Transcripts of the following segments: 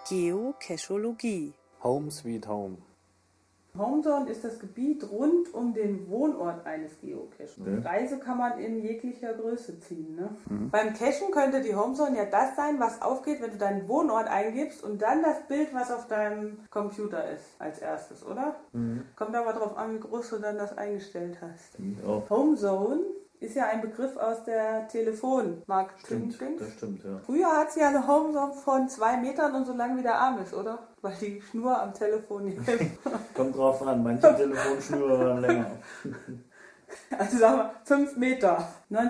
Geocachologie. Home Sweet Home. Homezone ist das Gebiet rund um den Wohnort eines Geocaches. Okay. Reise kann man in jeglicher Größe ziehen. Ne? Beim Cachen könnte die Homezone ja das sein, was aufgeht, wenn du deinen Wohnort eingibst und dann das Bild, was auf deinem Computer ist, als erstes, oder? Kommt aber darauf an, wie groß du dann das eingestellt hast. Ja. Homezone ist ja ein Begriff aus der Telefonmarketing. Stimmt, das stimmt, ja. Früher hat sie ja eine Homezone von 2 Metern und so lang wie der Arm ist, oder? Weil die Schnur am Telefon nicht Kommt drauf an, manche Telefonschnüre waren länger. Also sagen wir 5 Meter.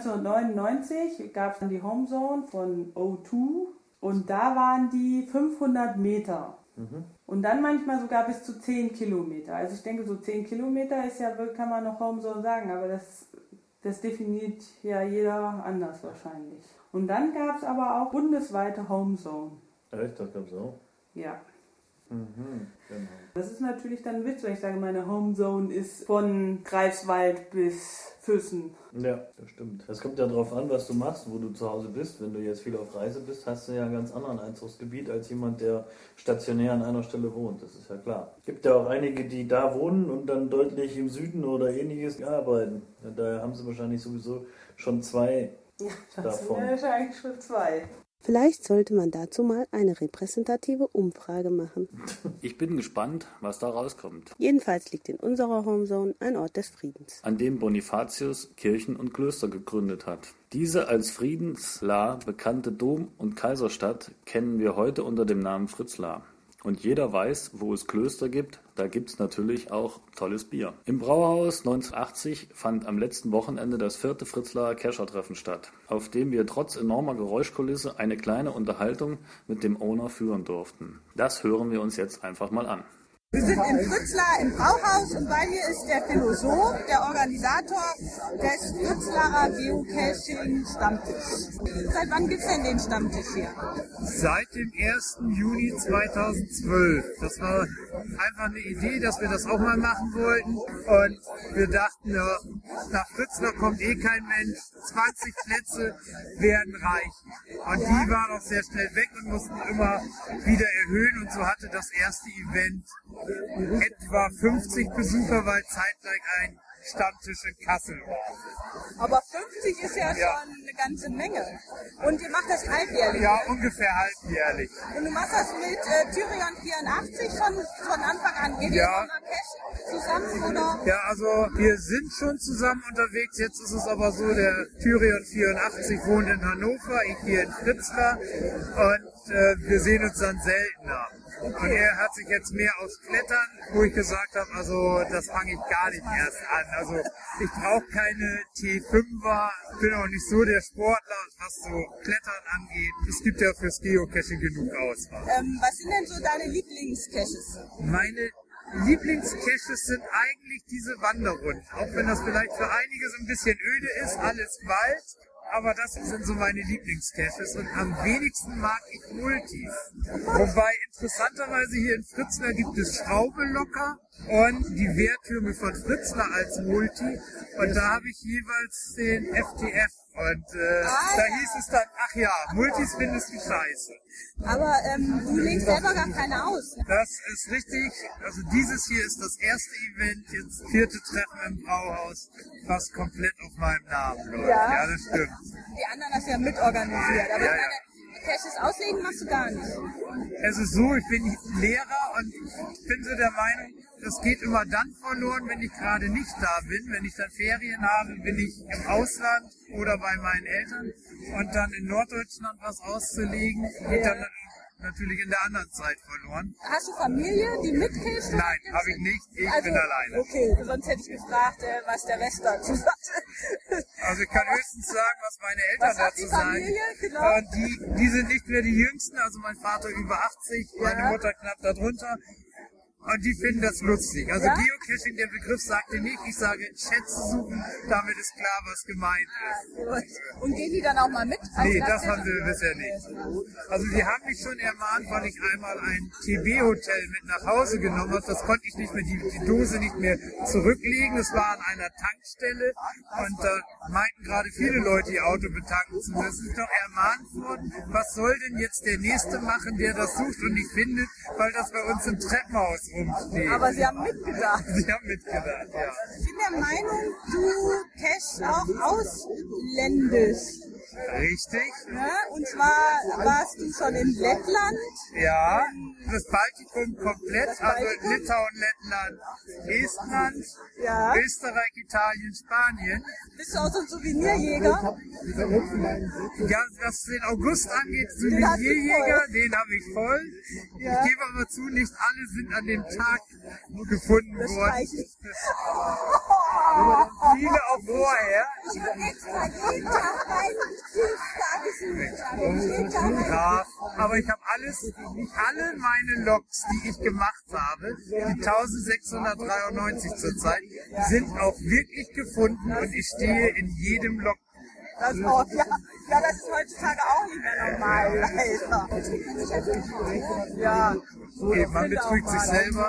1999 gab es dann die Homezone von O2 und da waren die 500 Meter. Und dann manchmal sogar bis zu 10 Kilometer. Also ich denke, so 10 Kilometer ist ja, kann man noch Homezone sagen, aber das definiert ja jeder anders wahrscheinlich. Und dann gab es aber auch bundesweite Homezone. Echt, das gab's auch? Ja. Genau. Das ist natürlich dann ein Witz, wenn ich sage, meine Homezone ist von Greifswald bis Füssen. Ja, das stimmt. Es kommt ja darauf an, was du machst, wo du zu Hause bist. Wenn du jetzt viel auf Reise bist, hast du ja einen ganz anderen Einzugsgebiet als jemand, der stationär an einer Stelle wohnt. Das ist ja klar. Es gibt ja auch einige, die da wohnen und dann deutlich im Süden oder ähnliches arbeiten. Ja, daher haben sie wahrscheinlich sowieso schon zwei davon. Ja, das sind ja eigentlich schon 2. Vielleicht sollte man dazu mal eine repräsentative Umfrage machen. Ich bin gespannt, was da rauskommt. Jedenfalls liegt in unserer Homezone ein Ort des Friedens. An dem Bonifatius Kirchen und Klöster gegründet hat. Diese als Friedenslar bekannte Dom- und Kaiserstadt kennen wir heute unter dem Namen Fritzlar. Und jeder weiß, wo es Klöster gibt, da gibt's natürlich auch tolles Bier. Im Brauhaus 1980 fand am letzten Wochenende das 4. Fritzlarer Kescher-Treffen statt, auf dem wir trotz enormer Geräuschkulisse eine kleine Unterhaltung mit dem Owner führen durften. Das hören wir uns jetzt einfach mal an. Wir sind in Fritzlar im Brauhaus und bei mir ist der Philosoph, der Organisator des Fritzlarer Geocaching Stammtisch. Seit wann gibt es denn den Stammtisch hier? Seit dem 1. Juni 2012. Das war einfach eine Idee, dass wir das auch mal machen wollten. Und wir dachten, ja, nach Fritzlar kommt eh kein Mensch. 20 Plätze werden reichen. Und die waren auch sehr schnell weg und mussten immer wieder erhöhen. Und so hatte das erste Event etwa 50 Besucher, weil zeitgleich ein Stammtisch in Kassel war. Aber 50 ist ja schon eine ganze Menge. Und ihr macht das halbjährlich? Ja, ungefähr halbjährlich. Und du machst das mit Tyrion 84 von Anfang an? Geht ihr immer Cache zusammen, oder? Ja, also wir sind schon zusammen unterwegs. Jetzt ist es aber so, der Tyrion 84 wohnt in Hannover, ich hier in Fritzlar. Und wir sehen uns dann seltener. Und er hat sich jetzt mehr aufs Klettern, wo ich gesagt habe, also das fange ich gar nicht erst an. Also ich brauche keine T5er, ich bin auch nicht so der Sportler, was so Klettern angeht. Es gibt ja fürs Geocaching genug Auswahl. Was sind denn so deine Lieblingscaches? Meine Lieblingscaches sind eigentlich diese Wanderrunden. Auch wenn das vielleicht für einige so ein bisschen öde ist, alles Wald. Aber das sind so meine Lieblingscaches und am wenigsten mag ich Multis. Wobei interessanterweise hier in Fritzlar gibt es Schraube locker und die Wehrtürme von Fritzlar als Multi. Und da habe ich jeweils den FTF. Und da hieß es dann, ach ja, Multis findest du scheiße. Aber du legst selber gar keine aus. Das ist richtig. Also dieses hier ist das erste Event, jetzt 4. Treffen im Brauhaus, was komplett auf meinem Namen läuft. Ja, das stimmt. Die anderen hast du ja mitorganisiert. Aber Ja, ich meine, Caches auslegen machst du gar nicht. Es ist so, ich bin Lehrer und ich bin so der Meinung, das geht immer dann verloren, wenn ich gerade nicht da bin. Wenn ich dann Ferien habe, bin ich im Ausland oder bei meinen Eltern. Und dann in Norddeutschland was auszulegen, geht dann natürlich in der anderen Zeit verloren. Hast du Familie, die mitcachen? Nein, habe ich nicht. Ich bin alleine. Okay, sonst hätte ich gefragt, was der Rest dazu sagt. Also ich kann höchstens sagen, was meine Eltern dazu sagen. Familie? Genau. Die sind nicht mehr die Jüngsten, also mein Vater über 80, meine Mutter knapp darunter. Und die finden das lustig. Also Ja? Geocaching, der Begriff sagte nicht, ich sage Schätze suchen, damit ist klar, was gemeint ist. Und gehen die dann auch mal mit? Nee, das haben wir bisher nicht. Also die haben mich schon ermahnt, weil ich einmal ein TB-Hotel mit nach Hause genommen habe. Das konnte ich nicht mehr, die Dose nicht mehr zurücklegen. Es war an einer Tankstelle und da meinten gerade viele Leute, ihr Auto betanken zu müssen. Ich bin doch ermahnt worden, was soll denn jetzt der Nächste machen, der das sucht und nicht findet, weil das bei uns im Treppenhaus rumsteht. Aber Sie haben mitgedacht. Sie haben mitgedacht, ja. Ich bin der Meinung, du cachst auch ausländisch. Richtig. Ne? Und zwar warst du schon in Lettland. Ja, das Baltikum komplett, also Baltikum? Litauen, Lettland, Estland, Ja. Österreich, Italien, Spanien. Bist du auch so ein Souvenirjäger? Ja, was den August angeht, Den hast du Souvenirjäger, voll. den habe ich voll. Ja. Ich gebe aber zu, nicht alle sind an dem Tag gefunden Das worden. reicht nicht. Viele auch vorher. Ich habe extra jeden Tag einen Ja, aber ich habe alle meine Logs, die ich gemacht habe, die 1693 zurzeit, sind auch wirklich gefunden und ich stehe in jedem Log. Das auch, ja. Ja, das ist heutzutage auch nicht mehr normal, leider. Ja. Man Finde betrügt auch sich mal. selber.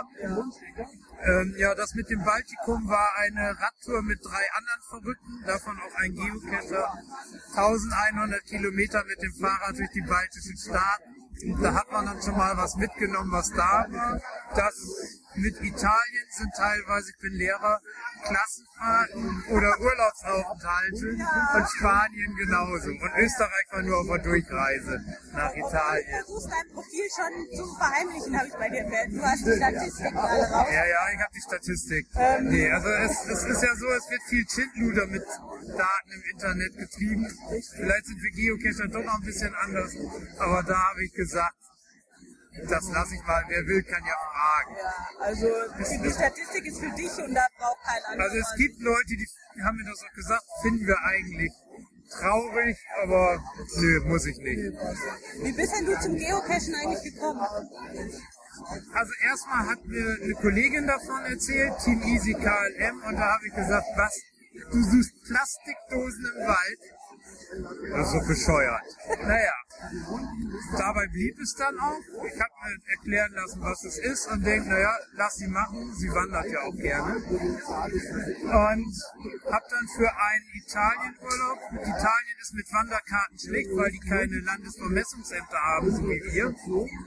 Ja, das mit dem Baltikum war eine Radtour mit 3 anderen Verrückten, davon auch ein Geocacher. 1100 Kilometer mit dem Fahrrad durch die baltischen Staaten. Und da hat man dann schon mal was mitgenommen, was da war. Das mit Italien sind teilweise, ich bin Lehrer, Klassenfahrten oder Urlaubsaufenthalte und Spanien genauso. Und Österreich war nur auf der Durchreise nach Italien. Du versuchst dein Profil schon zu verheimlichen, habe ich bei dir gehört. Du hast die Statistiken alle raus. Ja, ich habe die Statistik. Nee, also es ist ja so, es wird viel Schindluder mit Daten im Internet getrieben. Vielleicht sind wir Geocacher doch noch ein bisschen anders, aber da habe ich gesagt, das lasse ich mal, wer will, kann ja fragen. Ja, also die Statistik ist für dich und da braucht kein anderer. Also es gibt Leute, die haben mir das auch gesagt, finden wir eigentlich traurig, aber nö, muss ich nicht. Wie bist denn du zum Geocachen eigentlich gekommen? Also erstmal hat mir eine Kollegin davon erzählt, Team Easy KLM, und da habe ich gesagt, was, du suchst Plastikdosen im Wald? Das ist so bescheuert. Naja, dabei blieb es dann auch. Ich habe mir erklären lassen, was es ist und denke, naja, lass sie machen. Sie wandert ja auch gerne. Und habe dann für einen Italienurlaub, Italien ist mit Wanderkarten schlecht, weil die keine Landesvermessungsämter haben, so wie wir,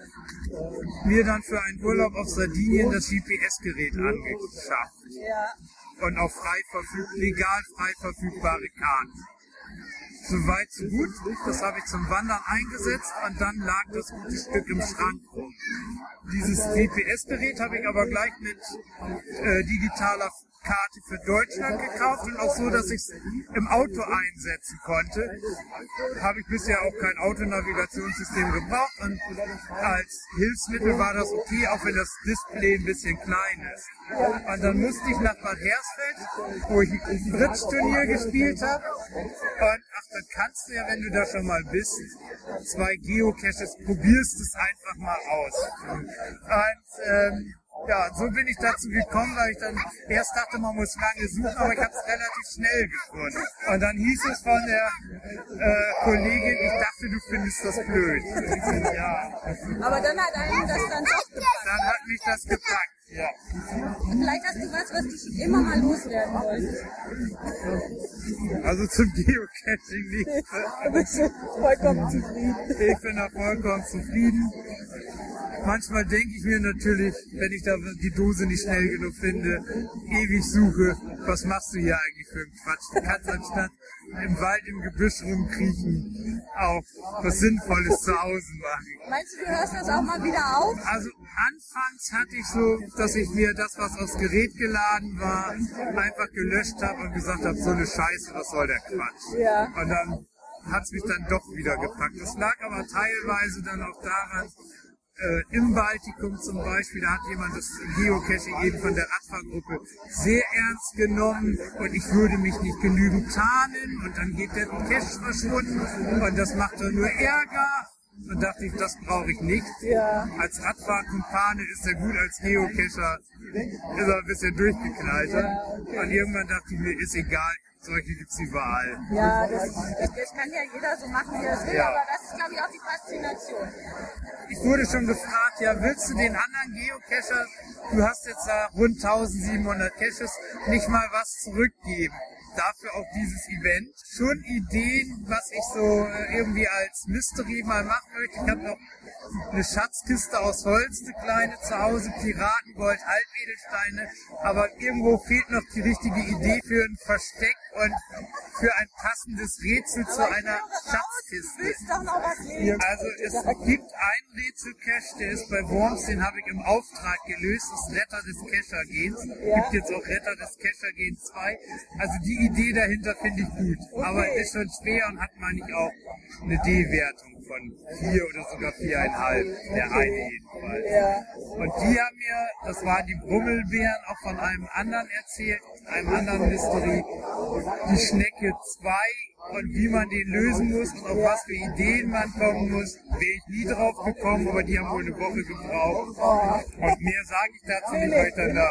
mir dann für einen Urlaub auf Sardinien das GPS-Gerät angeschafft. Ja. Und auch legal frei verfügbare Karten. Soweit, so gut. Das habe ich zum Wandern eingesetzt und dann lag das gute Stück im Schrank rum. Dieses GPS-Gerät habe ich aber gleich mit digitaler Karte für Deutschland gekauft und auch so, dass ich es im Auto einsetzen konnte. Habe ich bisher auch kein Autonavigationssystem gebraucht und als Hilfsmittel war das okay, auch wenn das Display ein bisschen klein ist. Und dann musste ich nach Bad Hersfeld, wo ich ein Bridge-Turnier gespielt habe. Und dann kannst du ja, wenn du da schon mal bist, 2 Geocaches, probierst es einfach mal aus. Und ja, so bin ich dazu gekommen, weil ich dann erst dachte, man muss lange suchen, aber ich habe es relativ schnell gefunden. Und dann hieß es von der Kollegin, ich dachte, du findest das blöd. Ja. Aber dann hat einem das dann doch gepackt. Dann hat mich das gepackt. Ja. Vielleicht hast du was du schon immer mal loswerden wolltest. Also zum Geocaching nicht. Du bist vollkommen zufrieden. Ich bin da vollkommen zufrieden. Manchmal denke ich mir natürlich, wenn ich da die Dose nicht schnell genug finde, ewig suche, was machst du hier eigentlich für einen Quatsch? Du kannst anstatt im Wald, im Gebüsch rumkriechen, auch was Sinnvolles zu Hause machen. Meinst du, du hörst das auch mal wieder auf? Also anfangs hatte ich so, dass ich mir das, was aufs Gerät geladen war, einfach gelöscht habe und gesagt habe, so eine Scheiße, was soll der Quatsch? Ja. Und dann hat es mich dann doch wieder gepackt. Das lag aber teilweise dann auch daran, im Baltikum zum Beispiel, da hat jemand das Geocaching eben von der Radfahrgruppe sehr ernst genommen und ich würde mich nicht genügend tarnen und dann geht der Cache verschwunden und das macht dann nur Ärger. Und und dachte ich, das brauche ich nicht. Ja. Als Radfahrkumpane ist er gut, als Geocacher ist er ein bisschen durchgeknallter. Ja, okay. Und irgendwann dachte ich mir, ist egal, solche gibt's überall. Ja, das kann ja jeder so machen, wie er es will, Ja. aber das ist, glaube ich, auch die Faszination. Ich wurde schon gefragt, ja, willst du den anderen Geocacher, du hast jetzt da rund 1700 Caches, nicht mal was zurückgeben? Dafür auch dieses Event. Schon Ideen, was ich so irgendwie als Mystery mal machen möchte. Ich habe noch eine Schatzkiste aus Holz, eine kleine zu Hause, Piratengold, Halbedelsteine, aber irgendwo fehlt noch die richtige Idee für ein Versteck und für ein passendes Rätsel zu einer Du Schatzkiste. willst doch noch was lesen. Also es gibt einen Rätselcache, der ist bei Worms, den habe ich im Auftrag gelöst, das ist Retter des Cacher-Gens. Gibt jetzt auch Retter des Cacher-Gens 2. Also die Idee dahinter finde ich gut, aber ist schon schwer und hat, meine ich, auch eine D-Wertung von 4 oder sogar 4,5, der eine jedenfalls. Ja. Und die haben mir, das waren die Brummelbären, auch von einem anderen erzählt, einem anderen Mystery, die Schnecke 2 und wie man den lösen muss und auf was für Ideen man kommen muss, wäre ich nie drauf gekommen, aber die haben wohl eine Woche gebraucht. Und mehr sage ich dazu nicht weiter nach.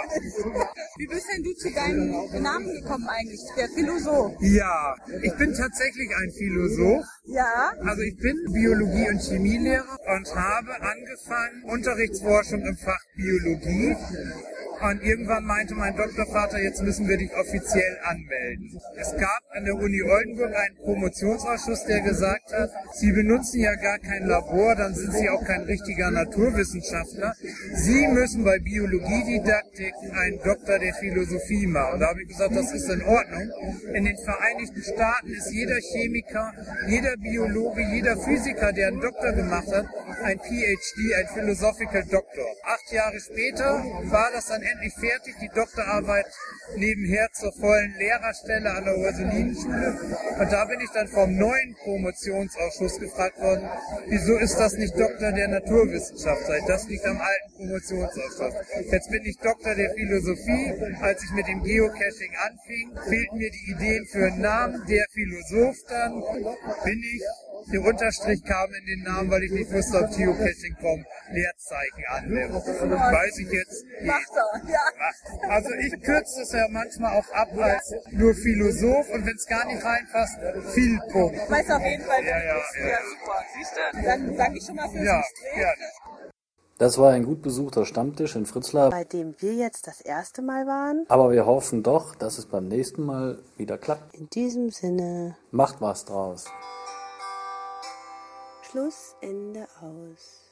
Wie bist denn du zu deinem Namen gekommen eigentlich? Der Philosoph. Ja, ich bin tatsächlich ein Philosoph. Ja. Also ich bin Biologie- und Chemielehrer und habe angefangen Unterrichtsforschung im Fach Biologie. Und irgendwann meinte mein Doktorvater, jetzt müssen wir dich offiziell anmelden. Es gab an der Uni Oldenburg einen Promotionsausschuss, der gesagt hat, Sie benutzen ja gar kein Labor, dann sind Sie auch kein richtiger Naturwissenschaftler. Sie müssen bei Biologiedidaktik einen Doktor der Philosophie machen. Und da habe ich gesagt, das ist in Ordnung. In den Vereinigten Staaten ist jeder Chemiker, jeder Biologe, jeder Physiker, der einen Doktor gemacht hat, ein PhD, ein Philosophical Doctor. 8 Jahre später war das dann endlich fertig, die Doktorarbeit nebenher zur vollen Lehrerstelle an der Ursulinenschule. Und da bin ich dann vom neuen Promotionsausschuss gefragt worden, wieso ist das nicht Doktor der Naturwissenschaft? Das liegt am alten Promotionsausschuss. Jetzt bin ich Doktor der Philosophie. Als ich mit dem Geocaching anfing, fehlten mir die Ideen für einen Namen. Der Philosoph dann bin ich. Der Unterstrich kam in den Namen, weil ich nicht wusste, ob Geocaching vom Leerzeichen annimmt. Weiß ich jetzt nicht. Macht er, ja. Also ich kürze es ja manchmal auch ab als nur Philosoph und wenn es gar nicht reinpasst, viel Punkt. Weiß auf jeden Fall, wer Ja, du bist. ja. Ja, super. Siehst du? Dann danke ich schon mal fürs Ja, Gespräch. gerne. Das war ein gut besuchter Stammtisch in Fritzlar, Bei dem wir jetzt das erste Mal waren. aber wir hoffen doch, dass es beim nächsten Mal wieder klappt. In diesem Sinne, Macht was draus. Schluss, Ende, aus.